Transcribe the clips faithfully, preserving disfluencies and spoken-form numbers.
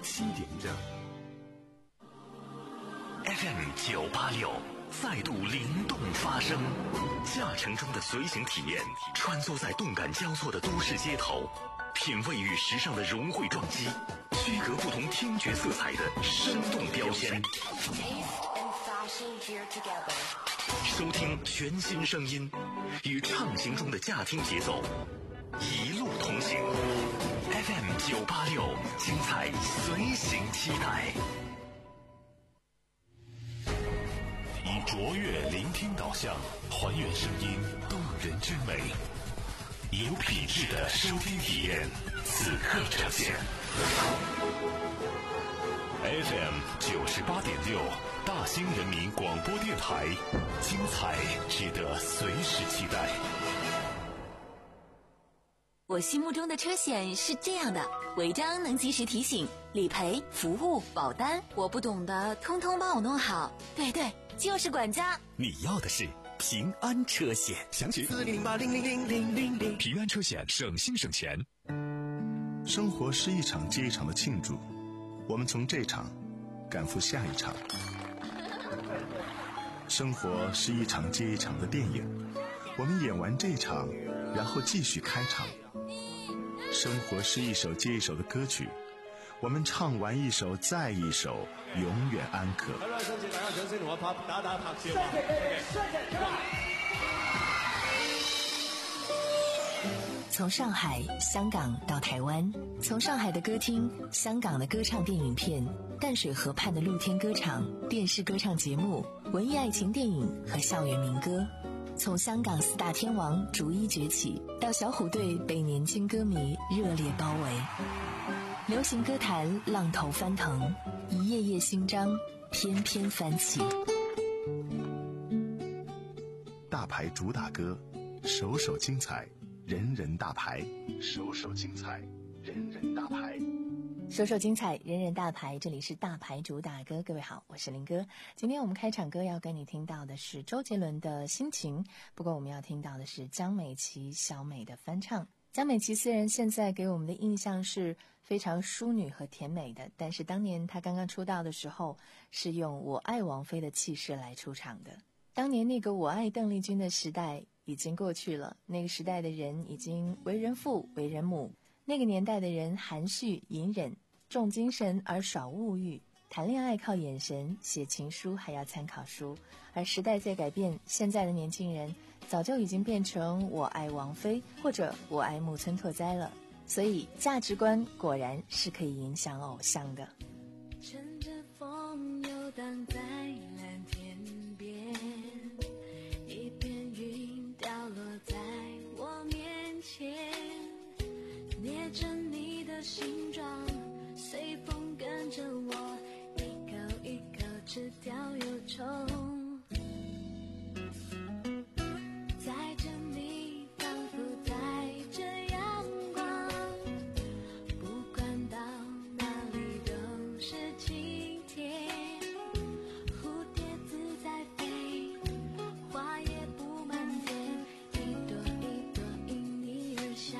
七点整。 F M 九八六再度灵动发声，驾乘中的随行体验，穿梭在动感交错的都市街头，品味与时尚的融汇撞击，区隔不同听觉色彩的生动标签。收听全新声音，与畅行中的驾听节奏一路同行。F M 九八六，精彩随行期待。以卓越聆听导向，还原声音动人之美，有品质的收听体验，此刻呈现。F M 九十八点六，大兴人民广播电台，精彩值得随时期待。 我心目中的车险是这样的：违章能及时提醒，理赔、服务、保单，我不懂的通通帮我弄好。对对，就是管家。 你要的是平安车险，详情四零零八零零零零零零。平安车险，省心省钱。 生活是一场接一场的庆祝，我们从这场赶赴下一场。生活是一场接一场的电影，我们演完这场，然后继续开场。生活是一首接一首的歌曲，我们唱完一首再一首，永远安可。 从上海、香港到台湾，从上海的歌厅、香港的歌唱电影片、淡水河畔的露天歌场、电视歌唱节目、文艺爱情电影和校园民歌，从香港四大天王逐一崛起，到小虎队被年轻歌迷热烈包围，流行歌坛浪头翻腾，一页页新章翩翩翻起。 大牌主打歌，首首精彩，人人大牌，首首精彩，人人大牌， 首首精彩，人人大牌。这里是大牌主打歌，各位好，我是林哥。今天我们开场歌要跟你听到的是周杰伦的心情，不过我们要听到的是江美琪小美的翻唱。江美琪虽然现在给我们的印象是非常淑女和甜美的，但是当年她刚刚出道的时候是用我爱王菲的气势来出场的。当年那个我爱邓丽君的时代已经过去了，那个时代的人已经为人父为人母，那个年代的人含蓄隐忍，重精神而少物欲，谈恋爱靠眼神，写情书还要参考书。而时代在改变，现在的年轻人早就已经变成我爱王菲或者我爱木村拓哉了，所以价值观果然是可以影响偶像的。 乘着风游荡在蓝天边，一片云掉落在我面前，捏着你的形状，随风跟着我一口一口吃掉忧愁，载着你仿佛载着阳光，不管到哪里都是晴天，蝴蝶自在飞，花也布满天，一朵一朵因你而香，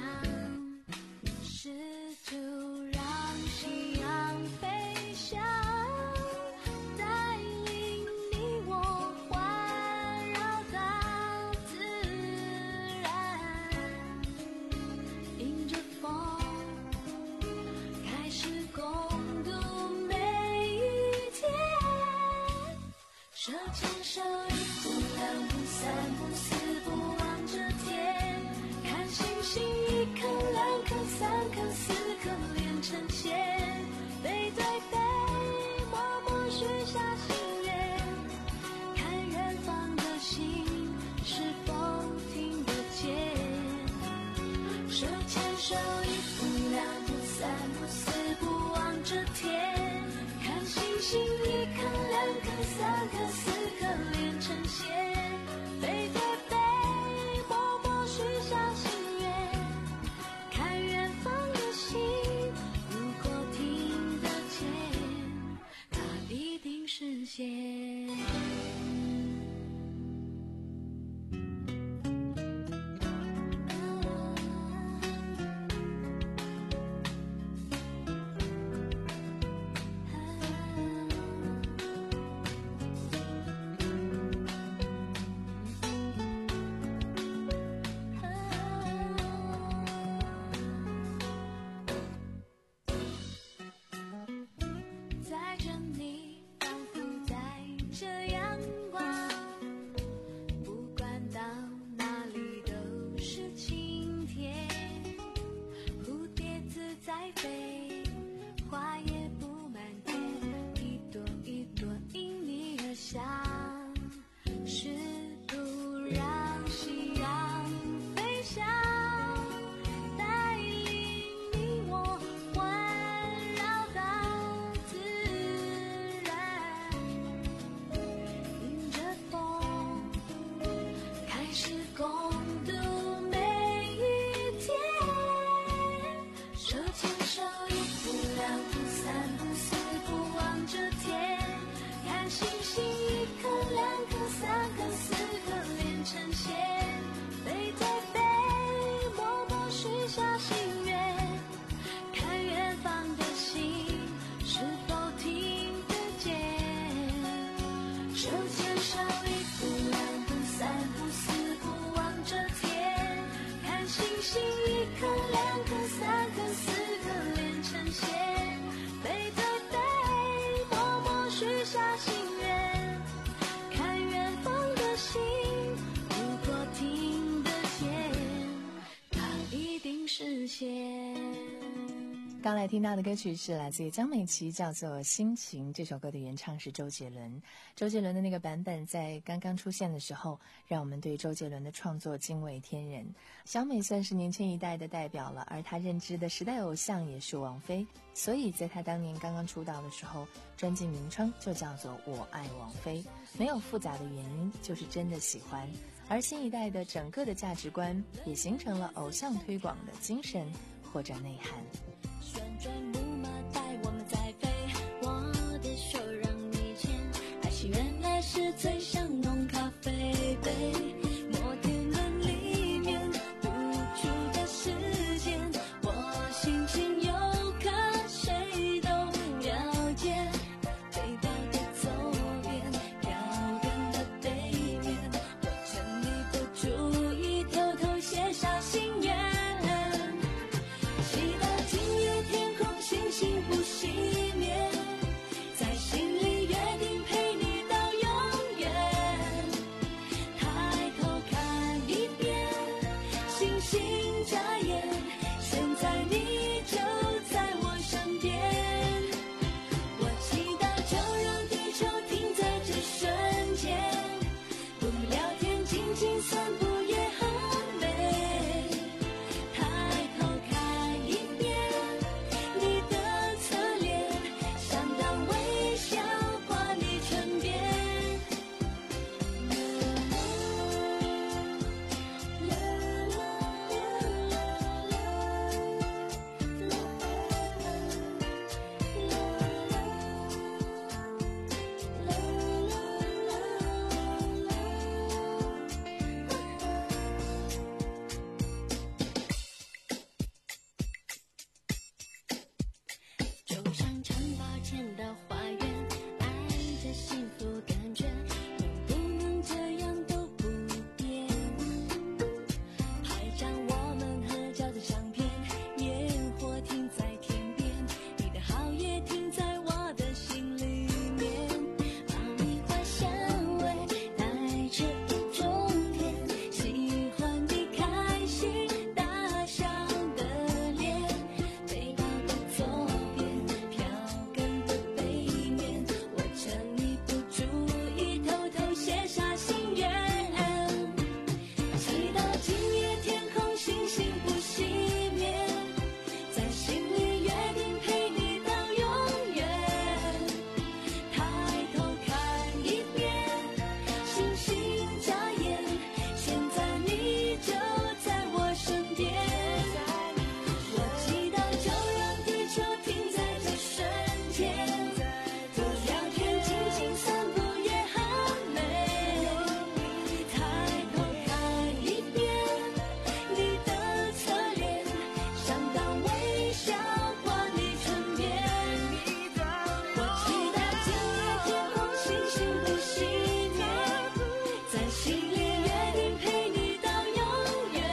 试图让夕阳飞翔，带领你我环绕到自然，迎着风开始共度每一天，手牵手一步两步三步四步望着天，看星星一颗两颗三颗四颗连成线，背对背默默许下心愿，看远方的心是否听得见，手牵手一步两步三步四步望着天，看星星一颗两颗三颗四颗连刚才听到的歌曲是来自于江美琪，叫做《心情》。这首歌的原唱是周杰伦。周杰伦的那个版本在刚刚出现的时候，让我们对周杰伦的创作惊为天人。小美算是年轻一代的代表了，而她认知的时代偶像也是王菲，所以在她当年刚刚出道的时候，专辑名称就叫做《我爱王菲》，没有复杂的原因，就是真的喜欢。而新一代的整个的价值观也形成了偶像推广的精神或者内涵。 旋转木马带我们在飞，我的手让你牵，爱情原来是最像浓咖啡杯，摩天轮里面无助的时间，我心情有可谁都了解，背包的左边，飘远的背面，我趁你不注意偷偷写下心愿，祈祷今夜天空星星不熄灭，在心里约定陪你到永远，抬头看一遍，星星眨眼，现在你就在我身边，我祈祷就让地球停在这瞬间，不聊天静静散步也很美，抬头看一遍你的侧脸，想当微笑挂你唇边，就像城堡前的花园，爱着幸福感觉，能不能这样都不变？拍张我们合照的相片，烟火停在天边，你的好也停在我的心里面，爆米花香味带着一种甜，喜欢你开心大笑的脸，背包的左边，飘gần的背面，我趁你不注意偷偷写下心愿，祈祷今夜天空星星不熄灭，在心里约定陪你到永远，抬头看一遍，星星眨眼，现在你就在我身边，我祈祷就让地球停在这瞬间，不聊天静静散步也很美，抬头看一遍你的侧脸，想当微笑挂你唇边，我祈祷今夜天空星星不熄灭，在心里约定陪你到永远，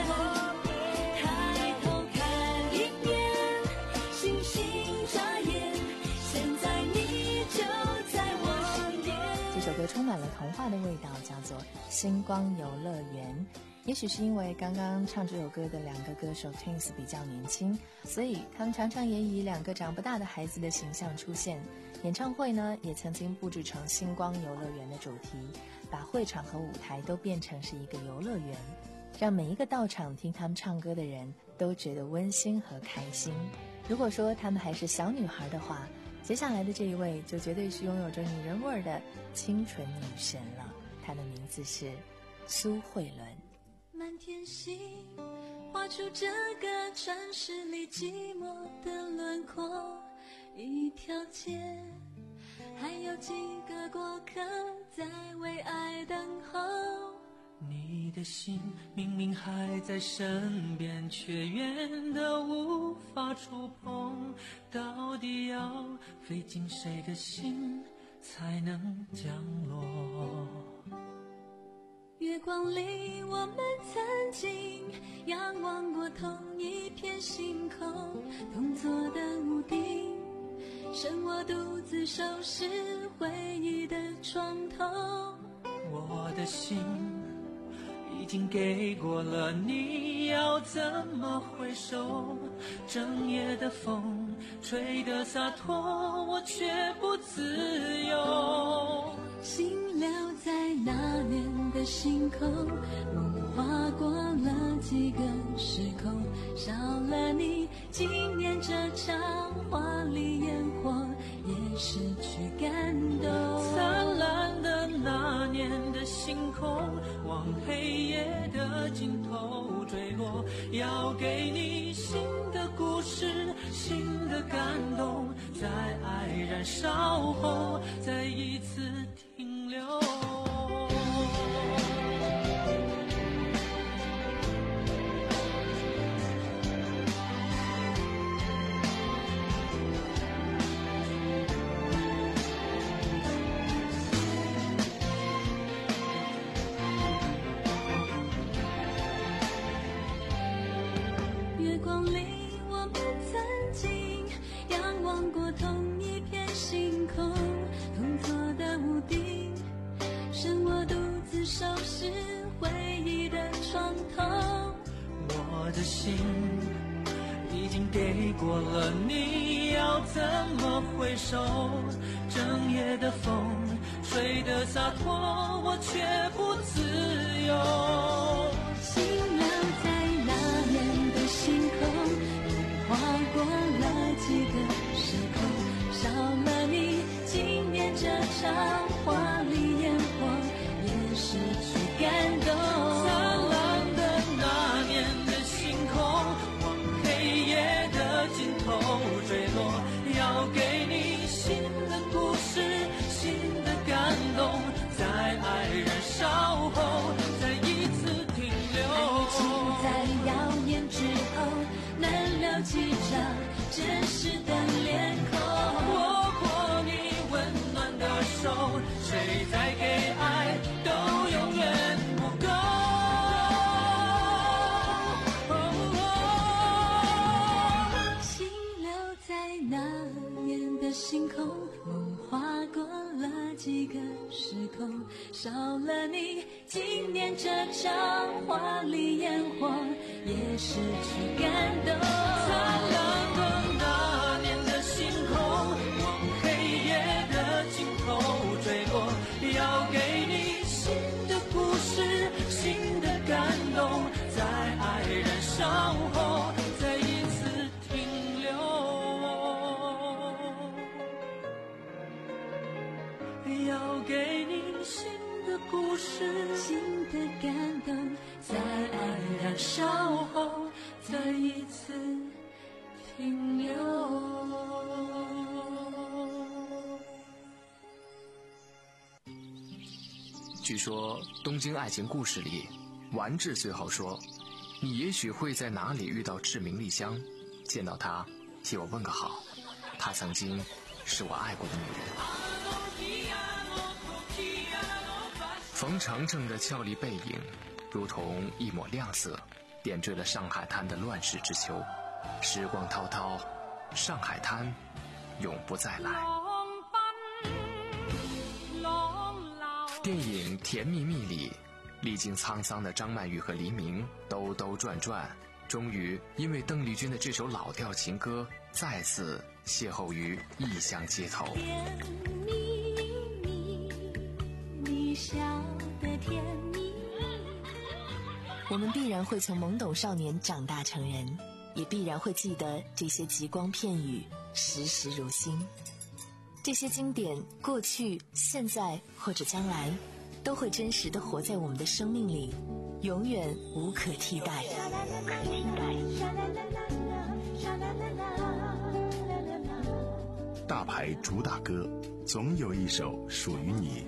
抬头看一遍，星星眨眼，现在你就在我身边。 这首歌充满了童话的味道，叫做《星光游乐园》。也许是因为刚刚唱这首歌的两个歌手 Twins 比较年轻，所以他们常常也以两个长不大的孩子的形象出现。演唱会呢，也曾经布置成星光游乐园的主题，把会场和舞台都变成是一个游乐园，让每一个到场听他们唱歌的人都觉得温馨和开心。如果说他们还是小女孩的话，接下来的这一位就绝对是拥有着女人味儿的清纯女神了，她的名字是苏慧伦。 满天星画出这个城市里寂寞的轮廓，一条街还有几个过客在为爱等候， 你的心明明还在身边，却远得无法触碰，到底要飞进谁的心才能降落？ 月光里我们曾经仰望过同一片星空，同座的屋顶，剩我独自收拾回忆的床头。 我的心已经给过了，你要怎么回首？整夜的风吹得洒脱，我却不自由。 心留在那年的星空，梦划过了几个时空，少了你，今年这场华丽烟火也失去感动。 灿烂的那年的星空，往黑夜的尽头坠落，要给你新的故事，新的感动，在爱燃烧后再一次停留。 月光里我们曾经仰望过同一片星空，同座的屋顶，剩我独自收拾回忆的床头。 我的心已经给过了，你要怎么回首？整夜的风吹得洒脱，我却不自由。 心留在那年的星空，划过了几个时空，少了你，今年这场华丽烟火也失去感动。 灿烂的那年的星空，往黑夜的尽头坠落，要给你新的故事，新的感动，在爱燃烧后再一次停留。 爱情在耀眼之后，难留几张真实的脸孔。 握过你温暖的手，谁再给爱都永远不够。 心留在那年的星空，梦划过了几个时空，少了你，今年这场华丽烟火也失去感动。 灿烂的那年的星空，往黑夜的尽头坠落，要给你新的故事，新的感动，在爱燃烧后再一次停留。要给你新的故事， 新的感动，在爱燃烧后再一次停留。 据说东京爱情故事里，丸治最后说，你也许会在哪里遇到志明丽香，见到她替我问个好，她曾经是我爱过的女人。冯程程的俏丽背影如同一抹亮色，点缀了上海滩的乱世之秋。时光滔滔，上海滩永不再来。电影《甜蜜蜜》里，历经沧桑的张曼玉和黎明兜兜转转，终于因为邓丽君的这首老调情歌，再次邂逅于异乡街头。 甜蜜蜜，你笑得甜蜜。 我们必然会从懵懂少年长大成人，也必然会记得这些极光片语，时时如新。这些经典，过去、现在或者将来，都会真实地活在我们的生命里，永远无可替代。 大牌主打歌，总有一首属于你。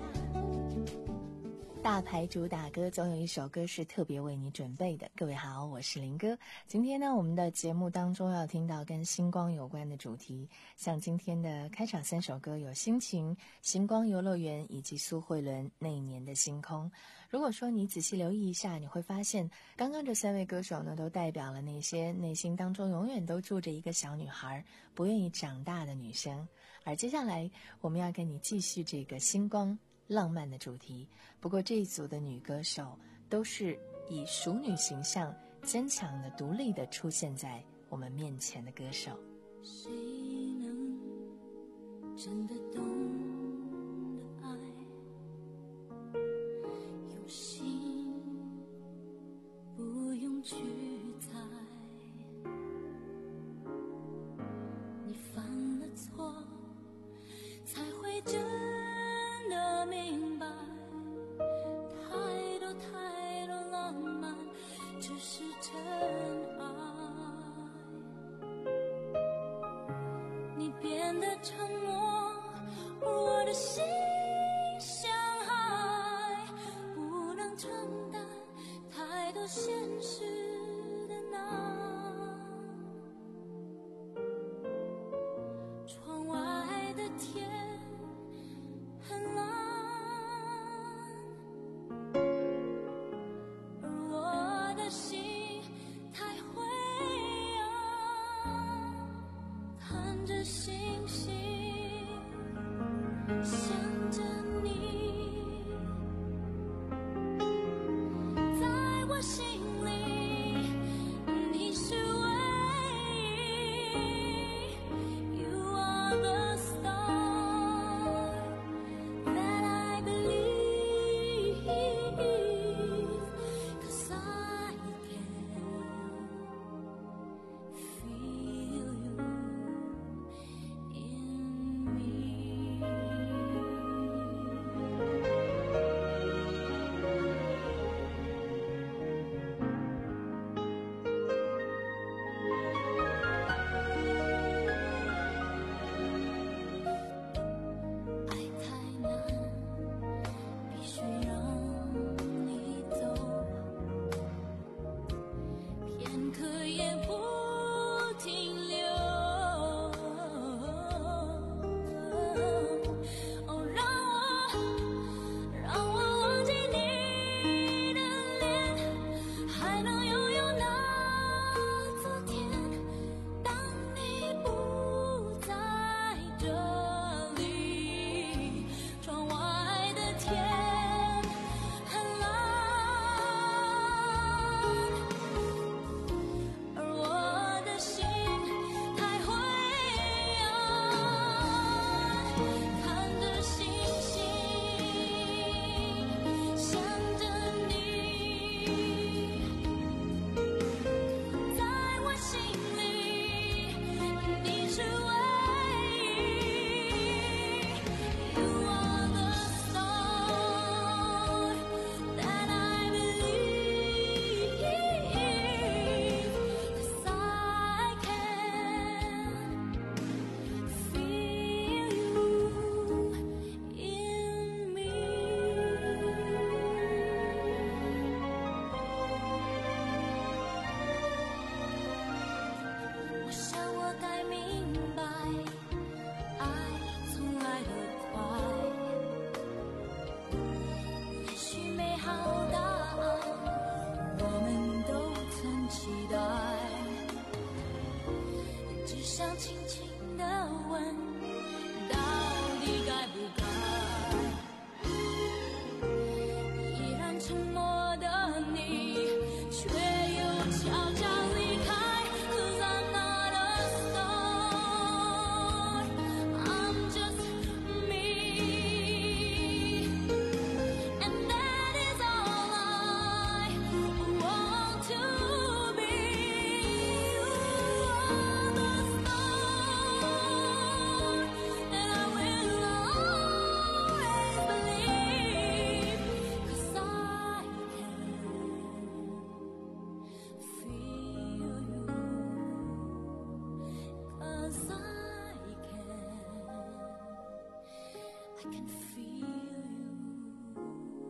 大牌主打歌，总有一首歌是特别为你准备的。各位好，我是林哥。今天呢，我们的节目当中要听到跟星光有关的主题，像今天的开场三首歌有心情、星光游乐园以及苏慧伦那一年的星空。如果说你仔细留意一下，你会发现刚刚这三位歌手呢，都代表了那些内心当中永远都住着一个小女孩，不愿意长大的女生。而接下来我们要跟你继续这个星光浪漫的主题，不过这一组的女歌手都是以淑女形象坚强的、独立的出现在我们面前的歌手。 谁能真的懂得爱？有心不用去猜，你犯了错才会真的明白，太多太多浪漫只是真爱。你变得沉默，我的心像海，不能承担太多现实的难。窗外的天很蓝，而我的心太灰暗，看着星星，想着你，在我心里你是唯一。 You are the star that I believe, 'cause I can feel you in me. 爱太难，必须让你走，片刻也不停留。哦，让我，让我忘记你的脸，还能拥有那昨天。当你不在这里，窗外的天很蓝，而我的心太灰暗，看着星星，想着你，在我心里你是唯一。You are the star that I believe, 'cause I can feel you in me. 我想我该明白，爱从来得快，也许美好答案我们都曾期待，只想轻轻地问，到底该不该？依然沉默的你，却又悄悄离开。'Cause I'm not a star, I'm just me, and that is all I want to be. You are the star that I will always believe, 'cause I can feel you, 'cause I can, I can feel you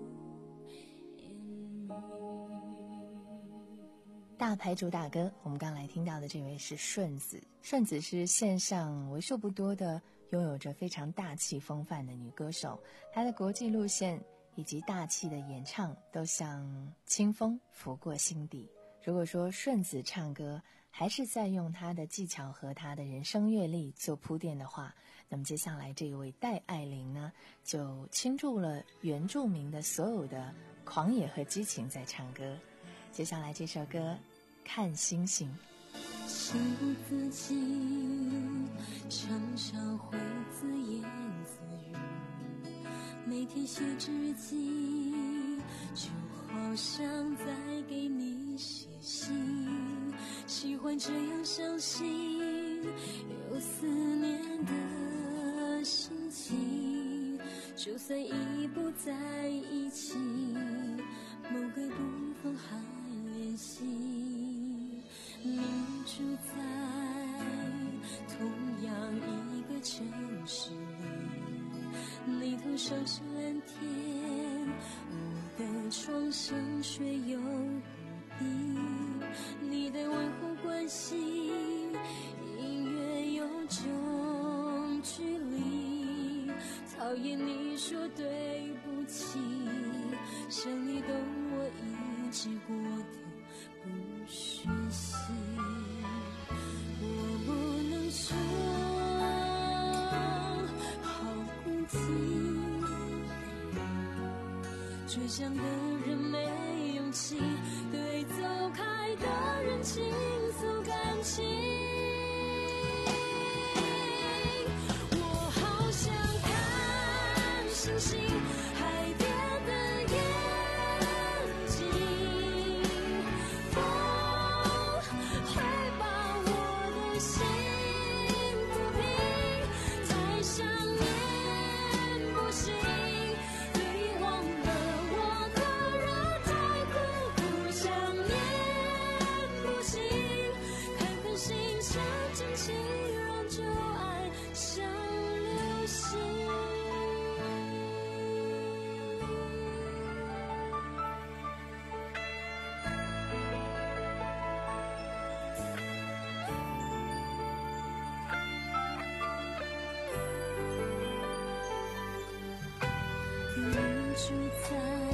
in me. 大牌主打歌，我们刚来听到的这位是顺子。顺子是线上为数不多的拥有着非常大气风范的女歌手，她的国际路线以及大气的演唱都像清风拂过心底。如果说顺子唱歌还是在用她的技巧和她的人生阅历做铺垫的话，那么接下来这一位戴爱玲呢，就倾注了原住民的所有的狂野和激情在唱歌。 接下来这首歌《看星星》。 情不自禁，常常会自言自语，每天写日记，就好像在给你写信，喜欢这样相信，有思念的心情，就算已不在一起，某个部分还联系。你住在同样一个城市里，你头上是蓝天，我的窗上却有雨滴，你的问候关心隐约有种距离，讨厌你说对不起，想你懂我一直过的不学习，我不能说好孤寂，倔强的人没勇气对走开的人倾诉感情，我好想看星星，海边的夜景，风会把我的心抚平，再想念不行，对忘了我的人太苦苦想念不行，看看星下真情，让旧爱像流星。你住在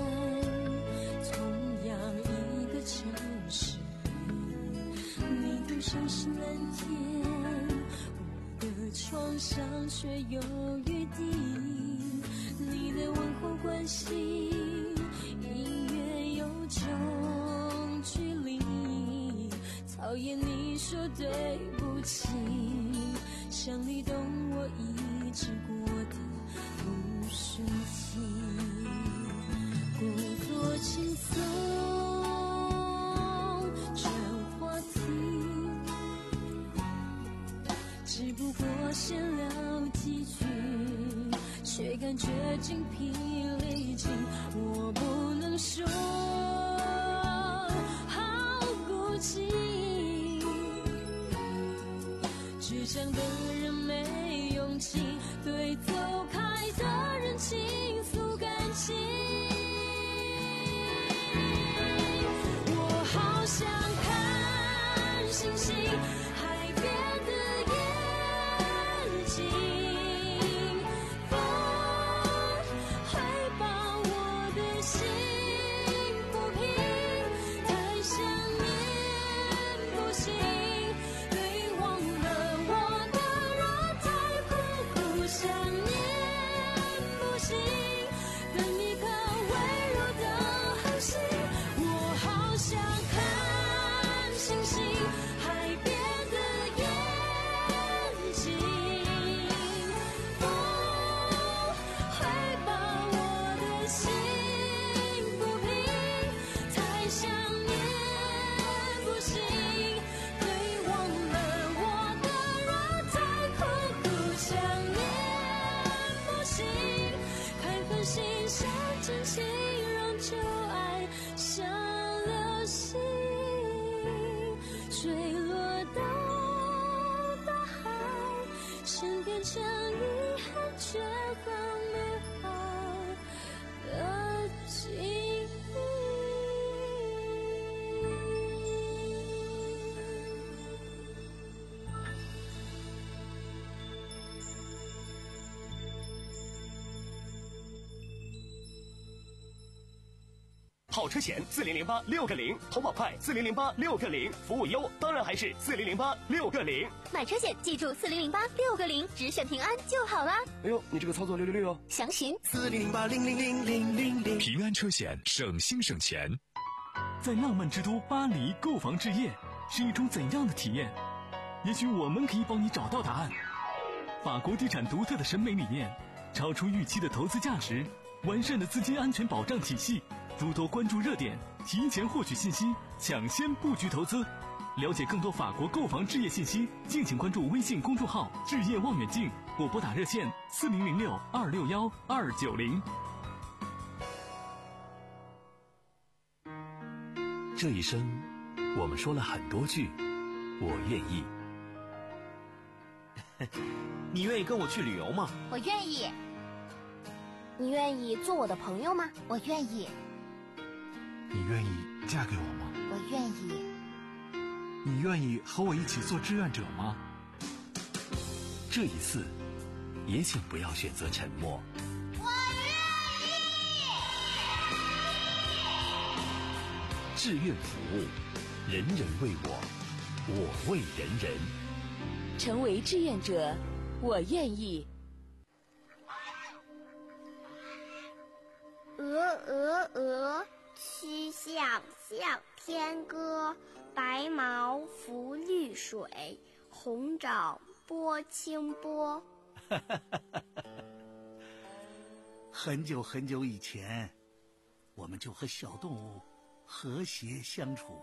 同样一个城市里，你头上是蓝天，我的窗上却有雨滴，你的问候关心隐约有种距离，讨厌你说对不起，想你懂我一直过的不顺气，故作轻松转话题，只不过闲聊几句，却感觉精疲力尽，我不能说好孤寂，倔强的人没勇气对走开的人倾诉感情，我好想看星星，海边的夜景，风会把我的心抚平，太想念不行，对忘了我的人太苦苦想念不行，等一颗微弱的恒星，我好想看星星，海边的夜景，风会把我的心抚平，太想念不行，对忘了我的人太苦苦想念不行，看看星下真情，让旧爱像流星坠落到大海，身变成遗憾却很美好的记忆。 好车险四零零八六个零，投保快四零零八六个零，服务优当然还是四零零八六个零。 买车险记住四零零八六个零，只选平安就好啦。 哎呦，你这个操作六六六哦！ 详询四零零八零零零零零零。 平安车险，省心省钱。 在浪漫之都巴黎购房置业是一种怎样的体验？也许我们可以帮你找到答案。法国地产独特的审美理念，超出预期的投资价值，完善的资金安全保障体系，多多关注热点，提前获取信息，抢先布局投资。了解更多法国购房置业信息，敬请关注微信公众号置业望远镜，或拨打热线四零零六二六幺二九零。 这一生，我们说了很多句我愿意。 你愿意跟我去旅游吗？ 我愿意。你愿意做我的朋友吗？我愿意。 你愿意嫁给我吗？ 我愿意。 你愿意和我一起做志愿者吗？ 这一次，也请不要选择沉默。 我愿意。 志愿服务，人人为我，我为人人。 成为志愿者，我愿意。 鹅鹅鹅，曲项向天歌。白毛浮绿水，红掌拨清波。 很久很久以前，我们就和小动物和谐相处。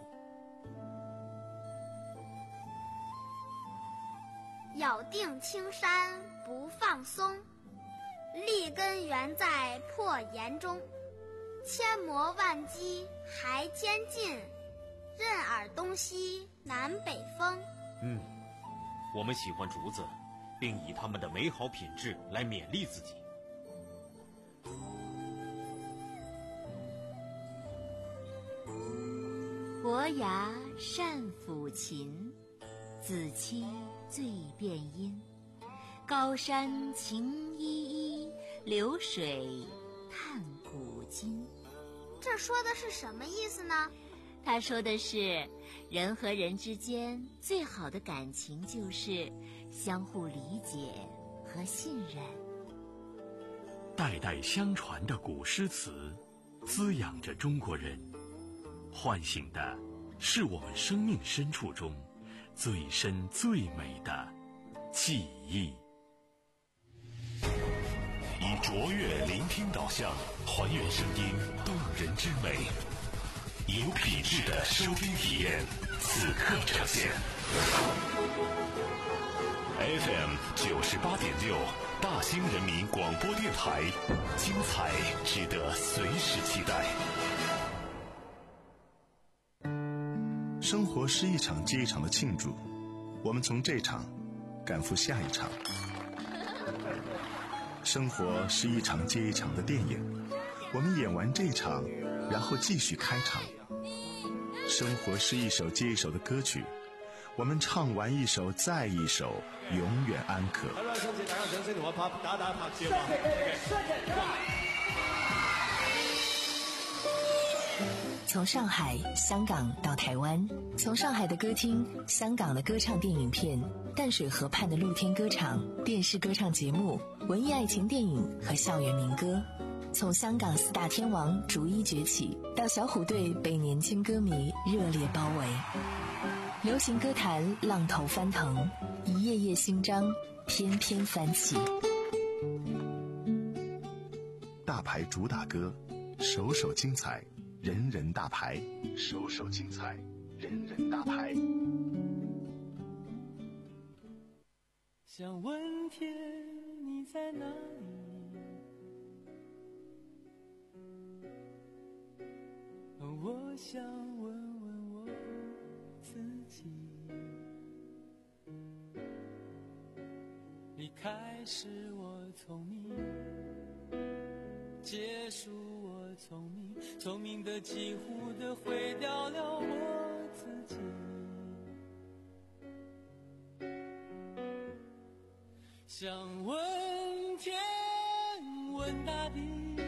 咬定青山不放松，立根原在破岩中。千磨万击还坚劲，任尔东西南北风。 嗯，我们喜欢竹子，并以它们的美好品质来勉励自己。 伯牙善抚琴，子期最辨音。高山晴依依，流水探古今。 这说的是什么意思呢？ 他说的是，人和人之间最好的感情就是相互理解和信任。 代代相传的古诗词，滋养着中国人，唤醒的是我们生命深处中最深最美的记忆。以卓越聆听导向，还原声音动人之美。有品质的收听体验，此刻呈现。F M 九十八点六，大兴人民广播电台，精彩值得随时期待。 生活是一场接一场的庆祝，我们从这场赶赴下一场。生活是一场接一场的电影，我们演完这场，然后继续开场。生活是一首接一首的歌曲，我们唱完一首再一首，永远安可。 从上海、香港到台湾，从上海的歌厅、香港的歌唱电影片、淡水河畔的露天歌场、电视歌唱节目、文艺爱情电影和校园民歌，从香港四大天王逐一崛起，到小虎队被年轻歌迷热烈包围，流行歌坛浪头翻腾，一页页新章翩翩翻起。 大牌主打歌，首首精彩，人人大牌，首首精彩，人人大牌。 想问天你在哪里？我想问问我自己。离开是我聪明，结束我聪明，聪明的几乎的毁掉了我自己。想问天问大地，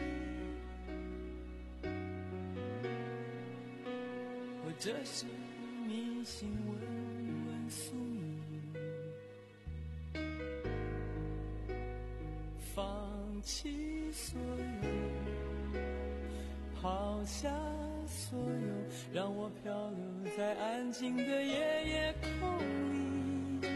或者是迷信问问宿命，放弃所有， 抛下所有，让我漂流在安静的夜夜空里。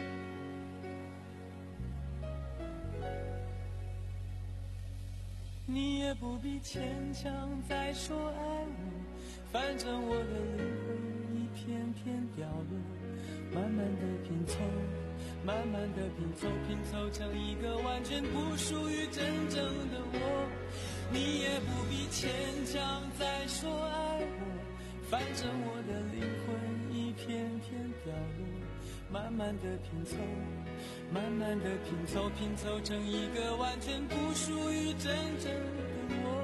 你也不必牵强再说爱我，反正我的灵魂一片片掉落，慢慢的拼凑，慢慢的拼凑，拼凑成一个完全不属于真正的我。你也不必牵强再说爱我，反正我的灵魂一片片掉落，慢慢的拼凑，慢慢的拼凑，拼凑成一个完全不属于真正的我。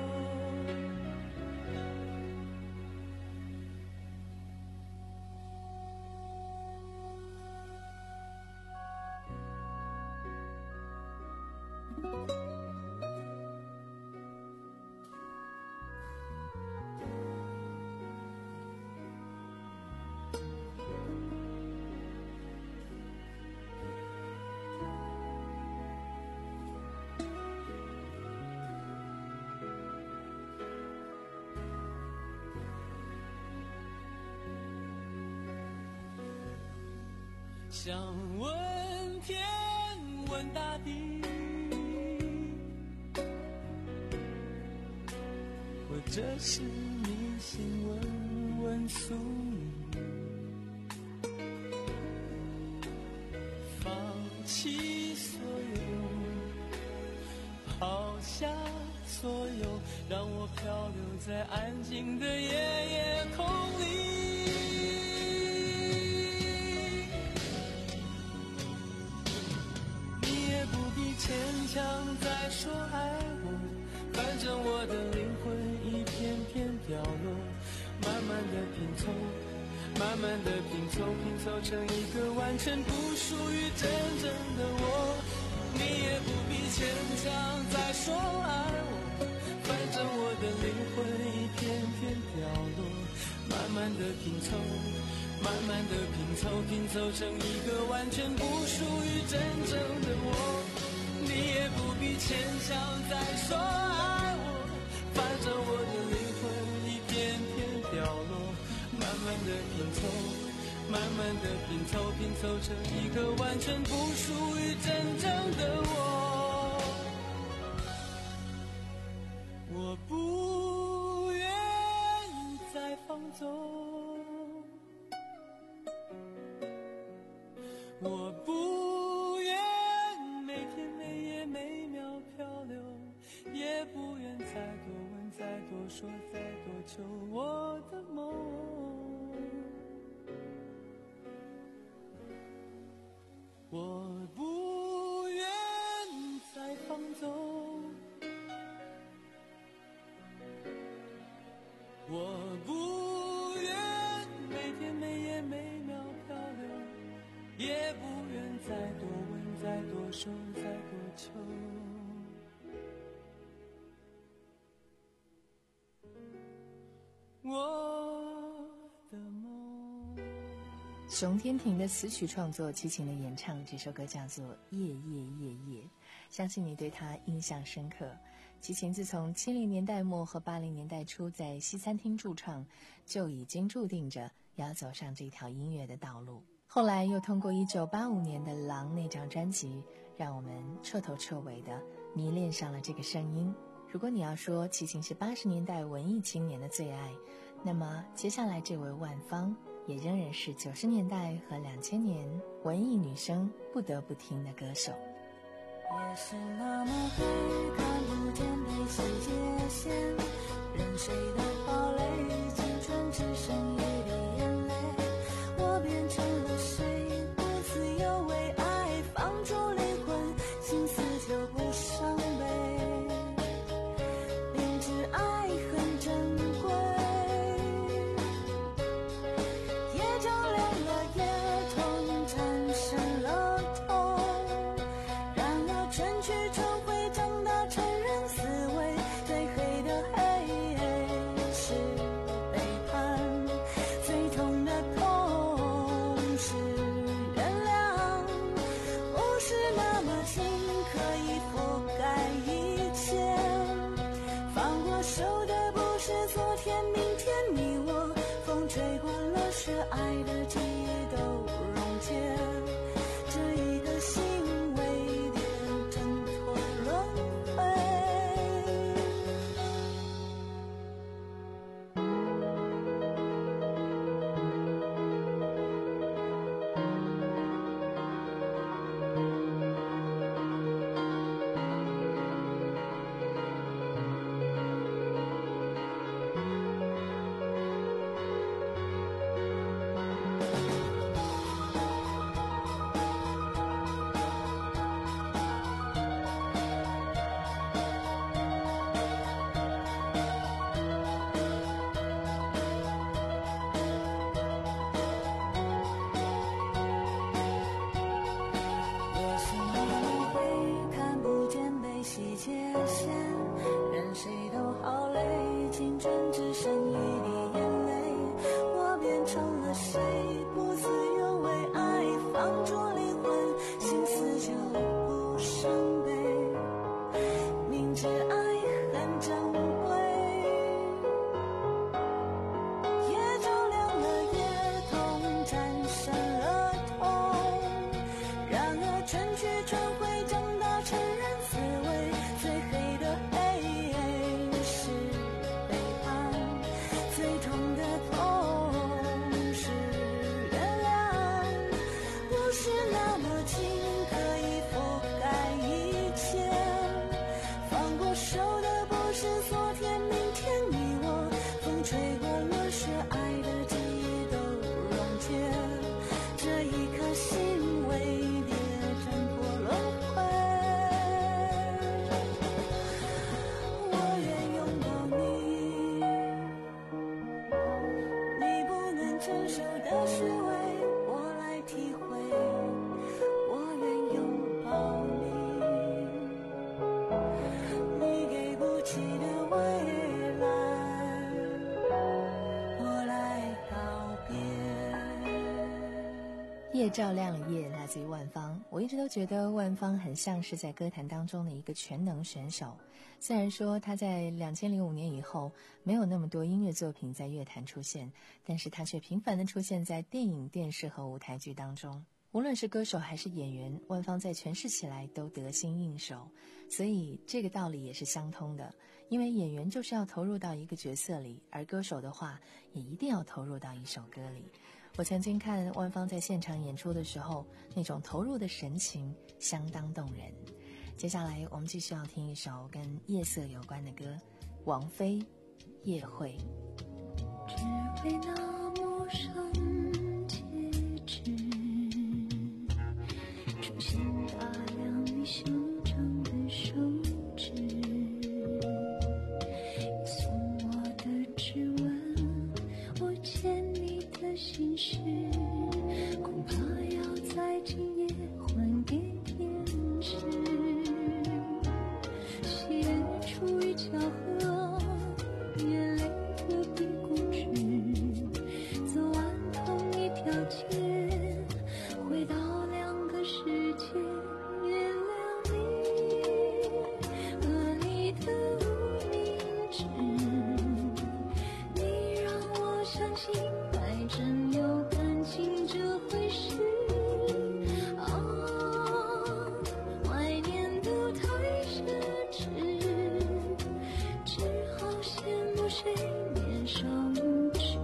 想问天问大地，或者是迷信问问宿命，放弃所有，抛下所有，让我漂流在安静的夜夜空里。牵强再说爱我，反正我的灵魂一片片掉落，慢慢的拼凑，慢慢的拼凑，拼凑成一个完全不属于真正的我。你也不必牵强再说爱我，反正我的灵魂一片片掉落，慢慢的拼凑，慢慢的拼凑，拼凑成一个完全不属于真正的我。你也不必牵强再说爱我，反正我的灵魂一片片掉落，慢慢的拼凑，慢慢的拼凑，拼凑成一个完全不属于真正的我。我不愿再放纵，我不愿每天每夜每秒漂流，也不愿再多问再多说再多求我的梦。我不愿再放纵，我不愿每天每夜每秒漂流，也不愿再多问再多说再多求。我的梦。 熊天平的词曲创作，齐秦的演唱，这首歌叫做《夜夜夜夜》，相信你对他印象深刻。齐秦自从七零年代末和八零年代初在西餐厅驻唱，就已经注定着要走上这条音乐的道路。后来又通过一九八五年的《狼》那张专辑，让我们彻头彻尾的迷恋上了这个声音。如果你要说齐秦是八十年代文艺青年的最爱，那么接下来这位万芳也仍然是九十年代和两千年文艺女生不得不听的歌手。 夜是那么黑，看不见悲喜界限，任谁的堡垒，青春只剩一滴眼泪。我变成了谁，不自由为爱放逐灵魂，心思就不伤悲。明知爱很珍贵，也照亮了夜痛，产生了痛。然而春去春回，长大成人思维，最黑的黑是背叛，最痛的痛是原谅。不是那么轻可以覆盖一切，放过手的不是昨天明天你我，风吹过了是爱的记忆都溶解，这一个心为点挣脱轮回。 夜照亮了夜，来自于万芳。我一直都觉得万芳很像是在歌坛当中的一个全能选手。虽然说他在两千零五年以后没有那么多音乐作品在乐坛出现，但是他却频繁地出现在电影、电视和舞台剧当中。无论是歌手还是演员，万芳在诠释起来都得心应手。所以这个道理也是相通的，因为演员就是要投入到一个角色里，而歌手的话也一定要投入到一首歌里。我曾经看万芳在现场演出的时候，那种投入的神情相当动人。接下来我们继续要听一首跟夜色有关的歌，王菲《夜会》。 只为那陌生戒指，出现大量你修长的手指，你送我的指纹，我牵你的心事，恐怕要在今夜还给天使。写出于巧合，眼泪何必固执，走完同一条街，回到两个世界，原谅你和你的无名指，你让我相信爱真有感情这回事。啊，怀念都太奢侈，只好羡慕谁年少无知。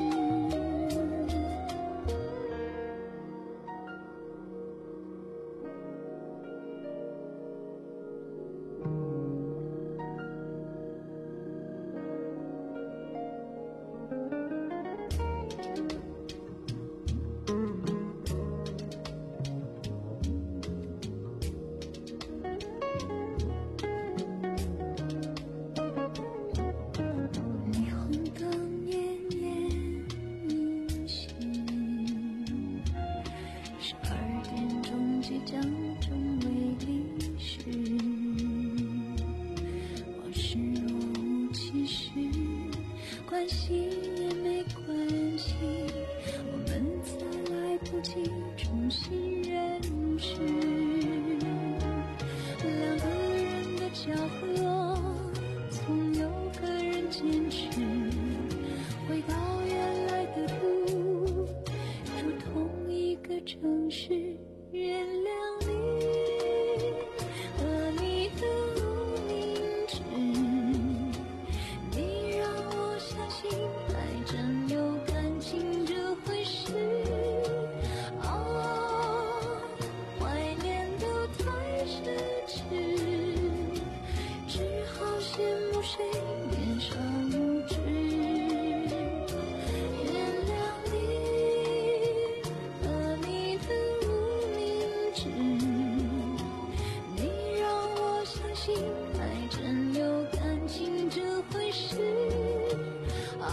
霓虹灯奄奄一息，十二点钟即将成为历史。往事若无其事，关系也没关系，我们才来不及重新认识。两个人的巧合，总有个人坚持。 信爱真有感情这回事啊，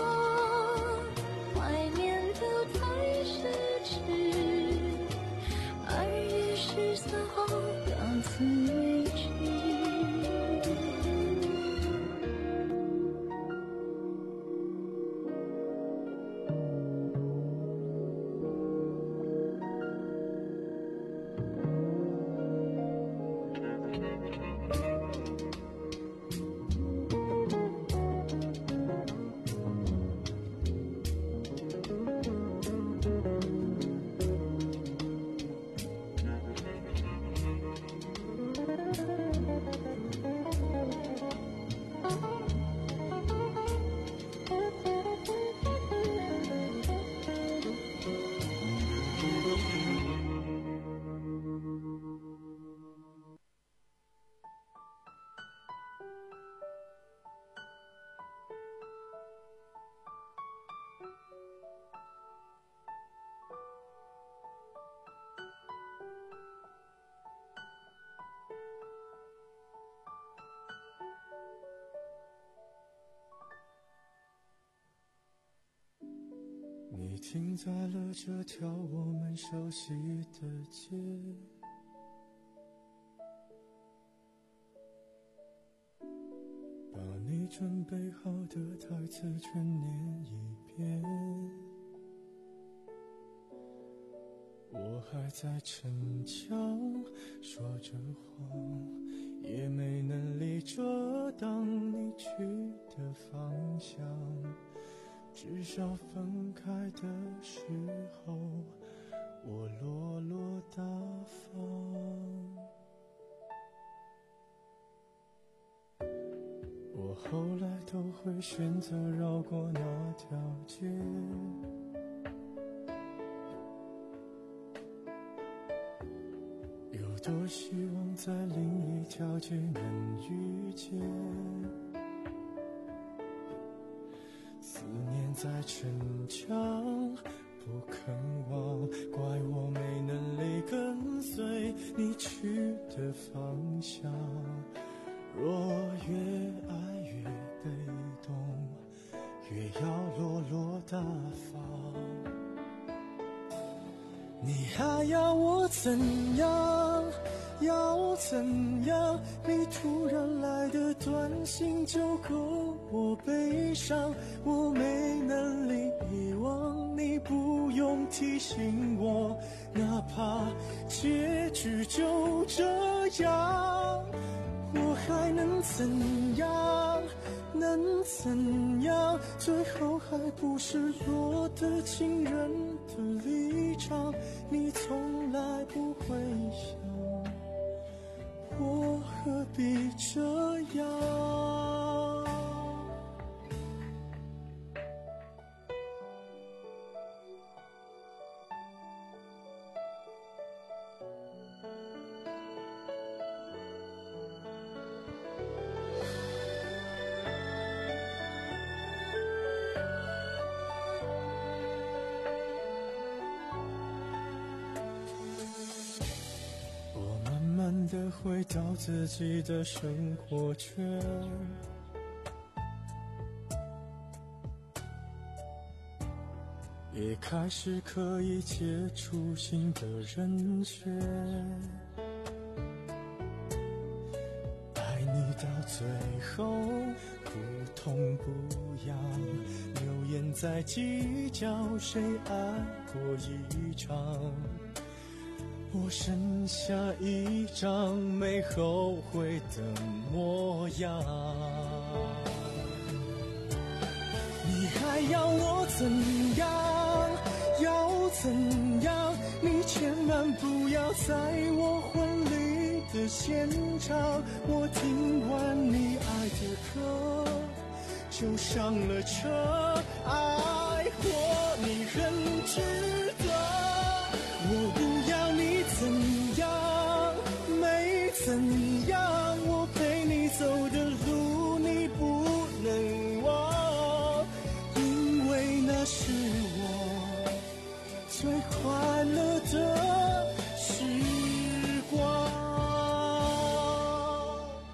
怀念都太奢侈。二月十三号到此为止。 你停在了这条我们熟悉的街，把你准备好的台词全念一遍。我还在逞强说着谎，也没能力遮挡你去的方向，至少分开的时候我落落大方。我后来都会选择绕过那条街，有多希望在另一条街能遇见，思念在逞强不肯忘，怪我没能力跟随你去的方向，若越爱越被动，越要落落大方。你还要我怎样？要怎样？你突然来的短信就够我悲伤，我没能力遗忘，你不用提醒我，哪怕结局就这样，我还能怎样？能怎样？最后还不是落得情人的立场，你从来不会想，我何必这样？的回到自己的生活圈，也开始可以接触新的人选，爱你到最后不痛不痒，流言在计较谁爱过一场，我剩下一张没后悔的模样。你还要我怎样？要怎样？你千万不要在我婚礼的现场，我听完你爱的歌就上了车，爱或你很值得，我不要你怎样，没怎样，我陪你走的路你不能忘，因为那是我最快乐的时光。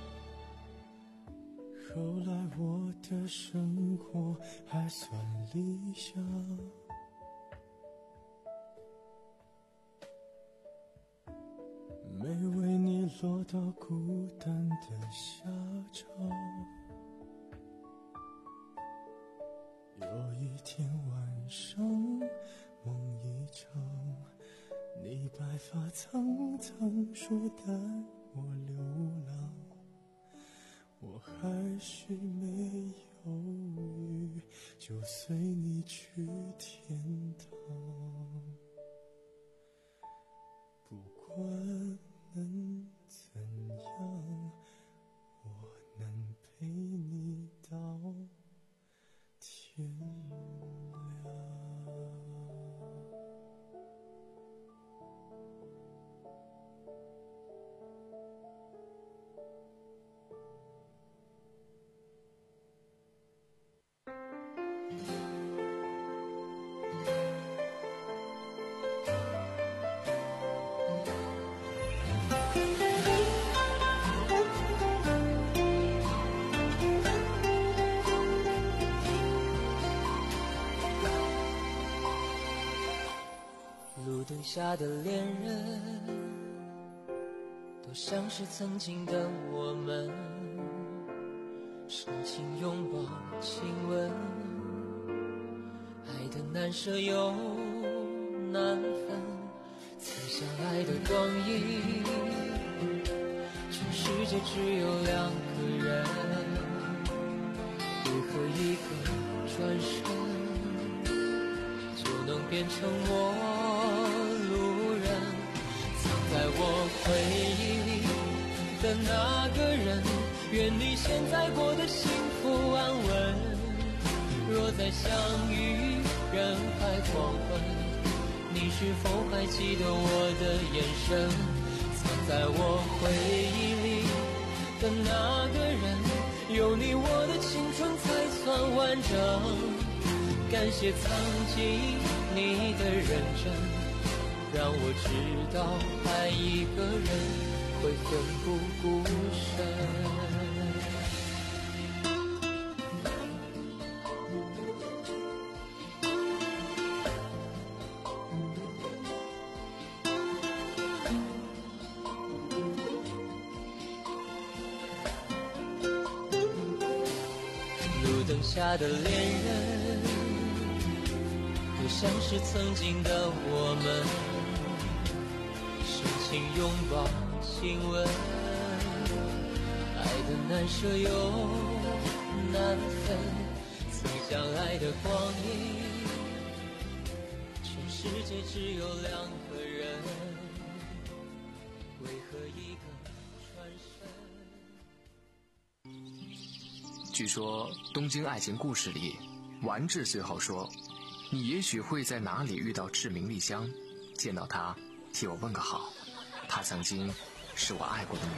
后来我的生活还算理想，没为你落到孤单的下场。有一天晚上梦一场，你白发苍苍说带我流浪，我还是没犹豫就随你去天堂。不管能怎样，我能陪你到天亮。 路灯下的恋人，都像是曾经的我们，深情拥抱亲吻，爱的难舍又难分，曾相爱的光阴，全世界只有两个人，为何一个转身就能变成我路人？藏在我回忆里的那个人，愿你现在过得幸福安稳。若再相遇人海黄昏，你是否还记得我的眼神？藏在我回忆里的那个人，有你我的青春才算完整。感谢曾经你的认真，让我知道爱一个人会奋不顾身。路灯下的恋人，就像是曾经的我们，深情拥抱亲吻，爱的难舍又难分，曾相爱的光阴，全世界只有两个人，为何一个转身？ 据说《东京爱情故事》里，丸治最后说，你也许会在哪里遇到志明丽香，见到她替我问个好，她曾经是我爱过的女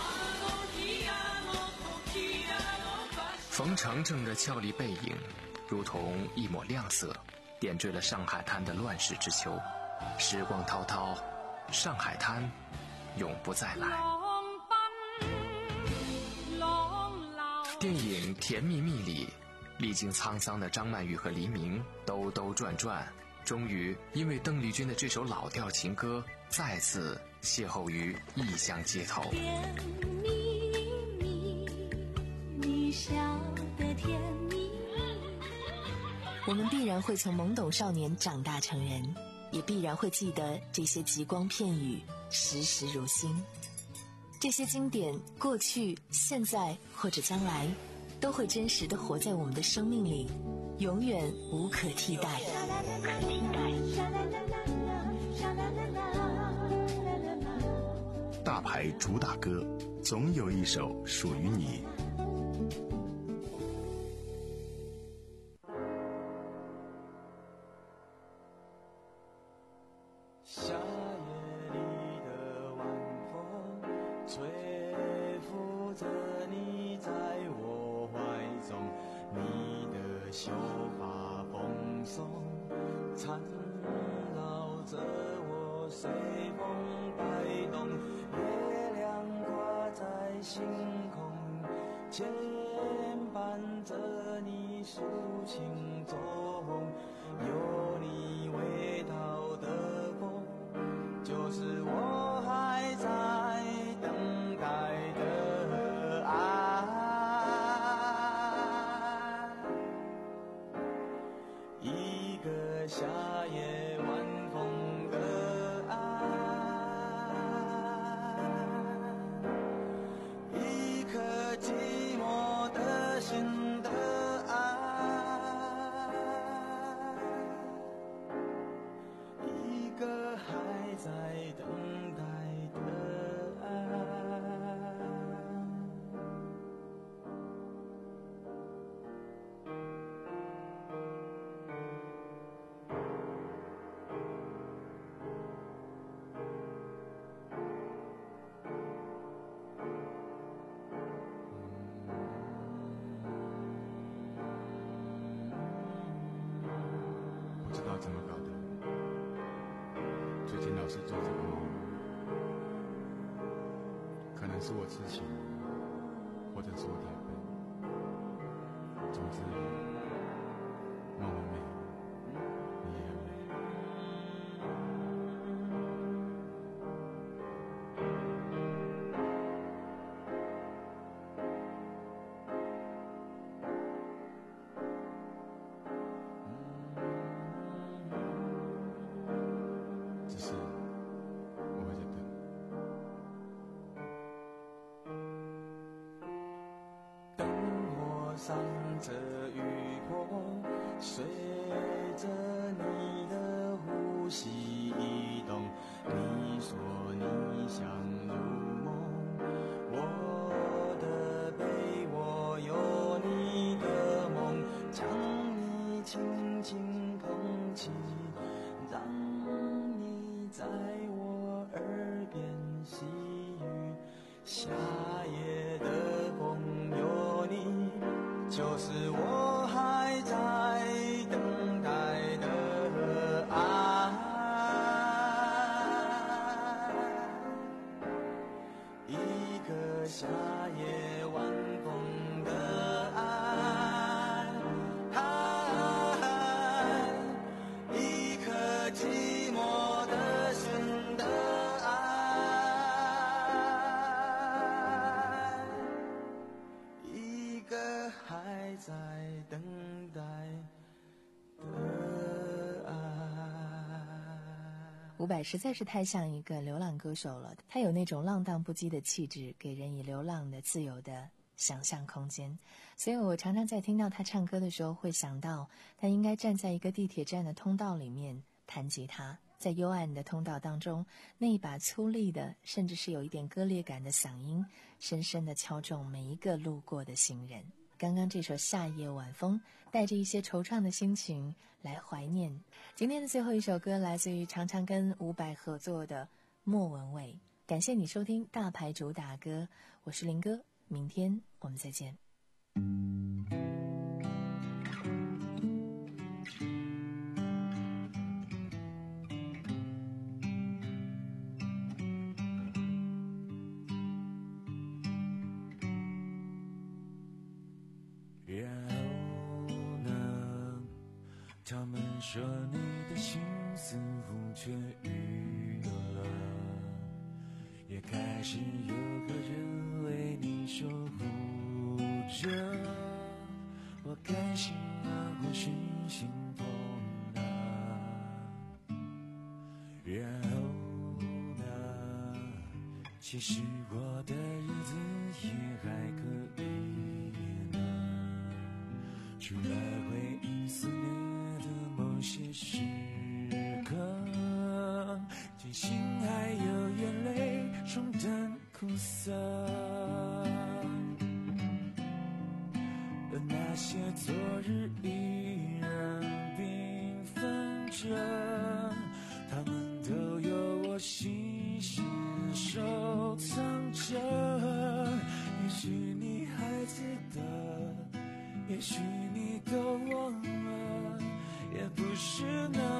人。冯程程的俏丽背影如同一抹亮色，点缀了上海滩的乱世之秋。时光滔滔，上海滩永不再来。电影《甜蜜蜜》里，历经沧桑的张曼玉和黎明兜兜转转，终于因为邓丽君的这首老调情歌再次邂逅于异乡街头。 甜蜜蜜，你笑得甜蜜。 我们必然会从懵懂少年长大成人，也必然会记得这些极光片语，时时如新。这些经典，过去、现在或者将来，都会真实地活在我们的生命里，永远无可替代。 大牌主打歌，总有一首属于你。 夏夜里的晚风吹拂着你在我怀中，你的秀发蓬松缠绕着我，随风摆动，月亮挂在星空， 牵绊着你抒情中，有你味道的风，就是我还在等待的爱。一个夏夜晚风的爱，一颗寂寞的心的爱，一个还在等待的爱。 不知道怎么搞的，最近老是做这个梦，可能是我痴情，或者是我太笨，总之梦很美，你也很美。只是我会在等。 灯火闪着雨波，随着你的呼吸移动。你说你想入梦，我的背我有你的梦，将你轻轻捧起，让你在我耳边细语。夏夜的风有你，就是我还在等待的爱。一个夏夜晚风的爱，一颗寂寞的心的爱，一个还在等待的爱。 伍佰实在是太像一个流浪歌手了，他有那种浪荡不羁的气质，给人以流浪的自由的想象空间。所以我常常在听到他唱歌的时候，会想到他应该站在一个地铁站的通道里面弹吉他，在幽暗的通道当中，那一把粗粝的甚至是有一点割裂感的嗓音，深深地敲中每一个路过的行人。刚刚这首《夏夜晚风》带着一些惆怅的心情来怀念。今天的最后一首歌来自于常常跟伍佰合作的莫文蔚。感谢你收听大牌主打歌，我是林哥，明天我们再见。 然后呢，他们说你的心似乎痊愈了，也开始有个人为你守护着。我开心啊，或是心痛啊。然后呢，其实我的日子也还可以，除了回忆思念的某些时刻，真心还有眼泪冲淡苦涩，而那些昨日依然缤纷着，他们都有我细细收藏着。也许你还记得，也许你都忘了，也不是那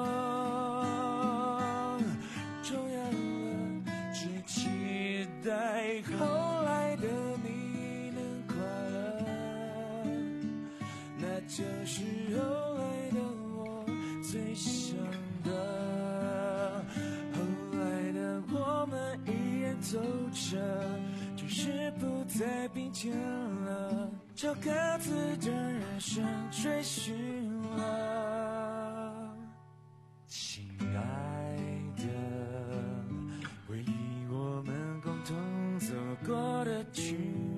么重要了，只期待后来的你能快并肩了，找各自的人生追寻了。亲爱的，回忆我们共同走过的曲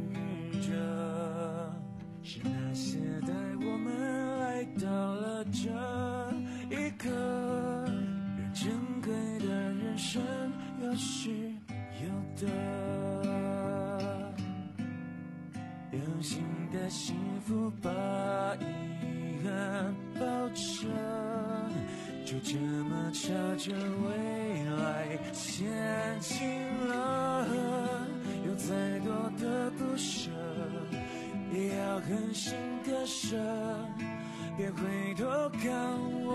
折，是那些带我们来到了这一刻，让珍贵的人生有失有得，用心的幸福把遗憾抱着，就这么朝着未来前进了。有再多的不舍，也要狠心割舍，别回头看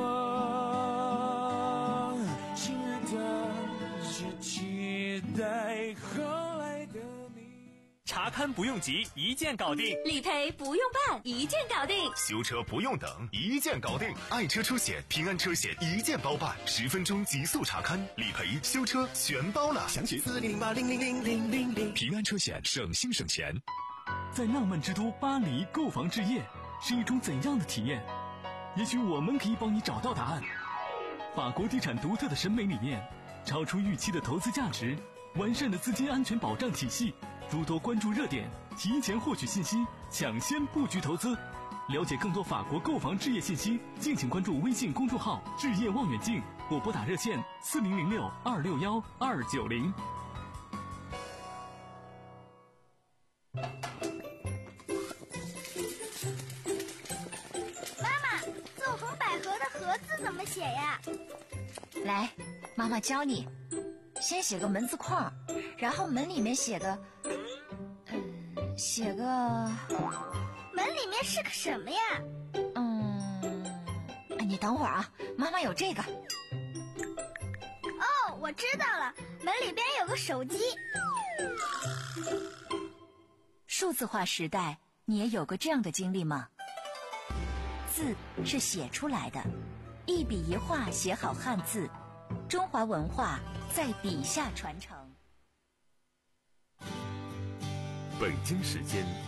我，亲爱的，只期待后来的你。 查勘不用急，一键搞定； 理赔不用办，一键搞定； 修车不用等，一键搞定。爱车出险、平安车险一键包办，十分钟极速查勘、理赔、修车全包了。详询四零零八零零零零零零。平安车险，省心省钱。 在浪漫之都巴黎购房置业是一种怎样的体验？也许我们可以帮你找到答案。法国地产独特的审美理念，超出预期的投资价值，完善的资金安全保障体系，诸多关注热点，提前获取信息，抢先布局投资。了解更多法国购房置业信息，敬请关注微信公众号置业望远镜，或拨打热线四零零六二六幺二九零。 怎么写呀？ 来，妈妈教你。先写个门字框，然后门里面写个，嗯，写个。 门里面是个什么呀？ 嗯，你等会儿啊，妈妈有这个。 哦，我知道了，门里边有个手机。 数字化时代，你也有过这样的经历吗？字是写出来的。一笔一画写好汉字，中华文化在笔下传承。 北京时间